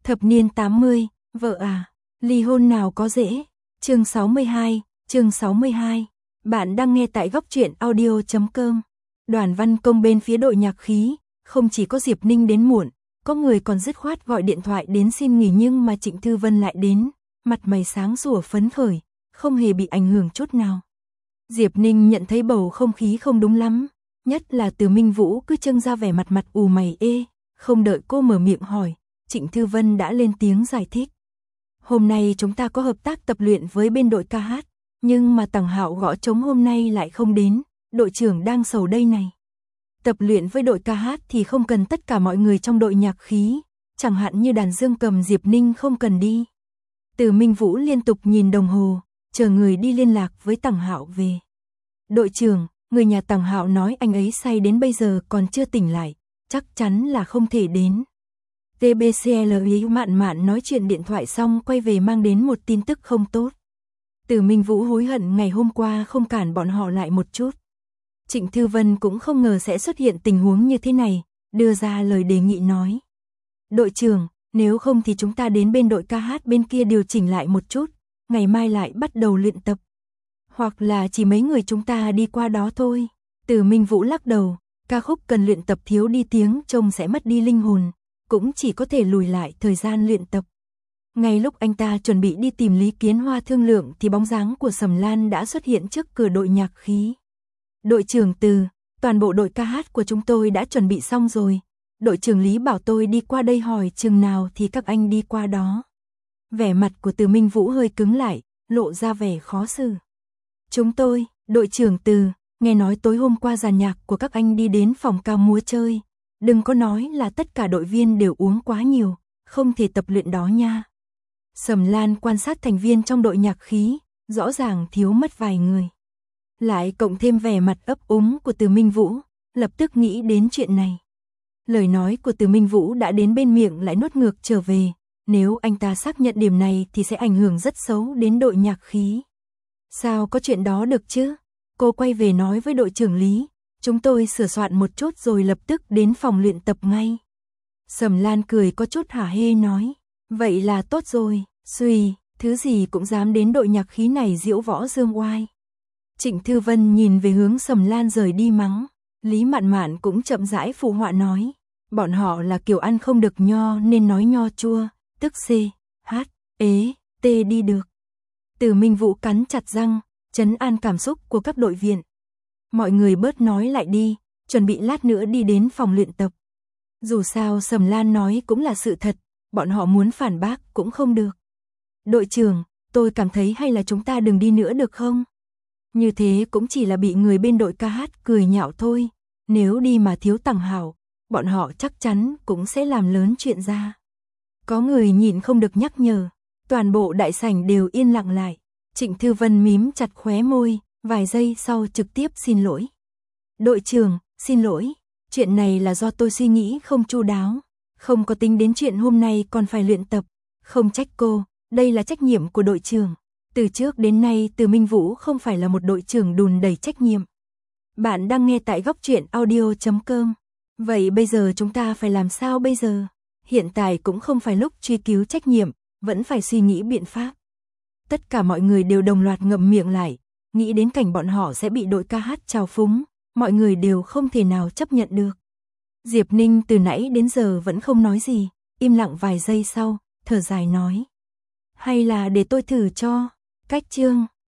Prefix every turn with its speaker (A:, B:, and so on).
A: Thập niên 80, vợ à, ly hôn nào có dễ. Chương 62. Bạn đang nghe tại góc truyện audio.com. Đoàn văn công bên phía đội nhạc khí, không chỉ có Diệp Ninh đến muộn, có người còn dứt khoát gọi điện thoại đến xin nghỉ, nhưng mà Trịnh Thư Vân lại đến, mặt mày sáng sủa phấn khởi, không hề bị ảnh hưởng chút nào. Diệp Ninh nhận thấy bầu không khí không đúng lắm, nhất là Từ Minh Vũ cứ trưng ra vẻ mặt ù mày ê, không đợi cô mở miệng hỏi, Trịnh Thư Vân đã lên tiếng giải thích. Hôm nay chúng ta có hợp tác tập luyện với bên đội ca hát, nhưng mà Tằng Hạo gõ trống hôm nay lại không đến, đội trưởng đang sầu đây này. Tập luyện với đội ca hát thì không cần tất cả mọi người trong đội nhạc khí, chẳng hạn như đàn dương cầm Diệp Ninh không cần đi. Từ Minh Vũ liên tục nhìn đồng hồ, chờ người đi liên lạc với Tằng Hạo về. Đội trưởng, người nhà Tằng Hạo nói anh ấy say đến bây giờ còn chưa tỉnh lại, chắc chắn là không thể đến. TBCLI Mạn Mạn nói chuyện điện thoại xong quay về mang đến một tin tức không tốt. Từ Minh Vũ hối hận ngày hôm qua không cản bọn họ lại một chút. Trịnh Thư Vân cũng không ngờ sẽ xuất hiện tình huống như thế này, đưa ra lời đề nghị nói. Đội trưởng, nếu không thì chúng ta đến bên đội ca hát bên kia điều chỉnh lại một chút, ngày mai lại bắt đầu luyện tập. Hoặc là chỉ mấy người chúng ta đi qua đó thôi. Từ Minh Vũ lắc đầu, ca khúc cần luyện tập thiếu đi tiếng trông sẽ mất đi linh hồn, cũng chỉ có thể lùi lại thời gian luyện tập. Ngay lúc anh ta chuẩn bị đi tìm Lý Kiến Hoa thương lượng thì bóng dáng của Sầm Lan đã xuất hiện trước cửa đội nhạc khí. Đội trưởng Từ, toàn bộ đội ca hát của chúng tôi đã chuẩn bị xong rồi. Đội trưởng Lý bảo tôi đi qua đây hỏi chừng nào thì các anh đi qua đó. Vẻ mặt của Từ Minh Vũ hơi cứng lại, lộ ra vẻ khó xử. Chúng tôi, đội trưởng Từ, nghe nói tối hôm qua dàn nhạc của các anh đi đến phòng ca múa chơi. Đừng có nói là tất cả đội viên đều uống quá nhiều, không thể tập luyện đó nha. Sầm Lan quan sát thành viên trong đội nhạc khí, rõ ràng thiếu mất vài người. Lại cộng thêm vẻ mặt ấp úng của Từ Minh Vũ, lập tức nghĩ đến chuyện này. Lời nói của Từ Minh Vũ đã đến bên miệng lại nuốt ngược trở về, nếu anh ta xác nhận điểm này thì sẽ ảnh hưởng rất xấu đến đội nhạc khí. Sao có chuyện đó được chứ? Cô quay về nói với đội trưởng Lý, chúng tôi sửa soạn một chút rồi lập tức đến phòng luyện tập ngay. Sầm Lan cười có chút hả hê nói, vậy là tốt rồi, suy, thứ gì cũng dám đến đội nhạc khí này diễu võ dương oai. Trịnh Thư Vân nhìn về hướng Sầm Lan rời đi mắng, Lý Mạn Mạn cũng chậm rãi phụ họa nói, bọn họ là kiểu ăn không được nho nên nói nho chua, tức C, H, ế, T đi được. Từ Minh Vũ cắn chặt răng, trấn an cảm xúc của các đội viên. Mọi người bớt nói lại đi, chuẩn bị lát nữa đi đến phòng luyện tập. Dù sao Sầm Lan nói cũng là sự thật, bọn họ muốn phản bác cũng không được. Đội trưởng, tôi cảm thấy hay là chúng ta đừng đi nữa được không? Như thế cũng chỉ là bị người bên đội ca hát cười nhạo thôi, nếu đi mà thiếu Tằng Hạo, bọn họ chắc chắn cũng sẽ làm lớn chuyện ra. Có người nhịn không được nhắc nhở, toàn bộ đại sảnh đều yên lặng lại. Trịnh Thư Vân mím chặt khóe môi, vài giây sau trực tiếp xin lỗi. Đội trưởng, xin lỗi, chuyện này là do tôi suy nghĩ không chu đáo, không có tính đến chuyện hôm nay còn phải luyện tập, không trách cô, đây là trách nhiệm của đội trưởng. Từ trước đến nay Từ Minh Vũ không phải là một đội trưởng đùn đầy trách nhiệm. Bạn đang nghe tại góc truyện audio.com. Vậy bây giờ chúng ta phải làm sao bây giờ? Hiện tại cũng không phải lúc truy cứu trách nhiệm, vẫn phải suy nghĩ biện pháp. Tất cả mọi người đều đồng loạt ngậm miệng lại, nghĩ đến cảnh bọn họ sẽ bị đội ca hát trào phúng, mọi người đều không thể nào chấp nhận được. Diệp Ninh từ nãy đến giờ vẫn không nói gì, im lặng vài giây sau, thở dài nói. Hay là để tôi thử cho, cách chương.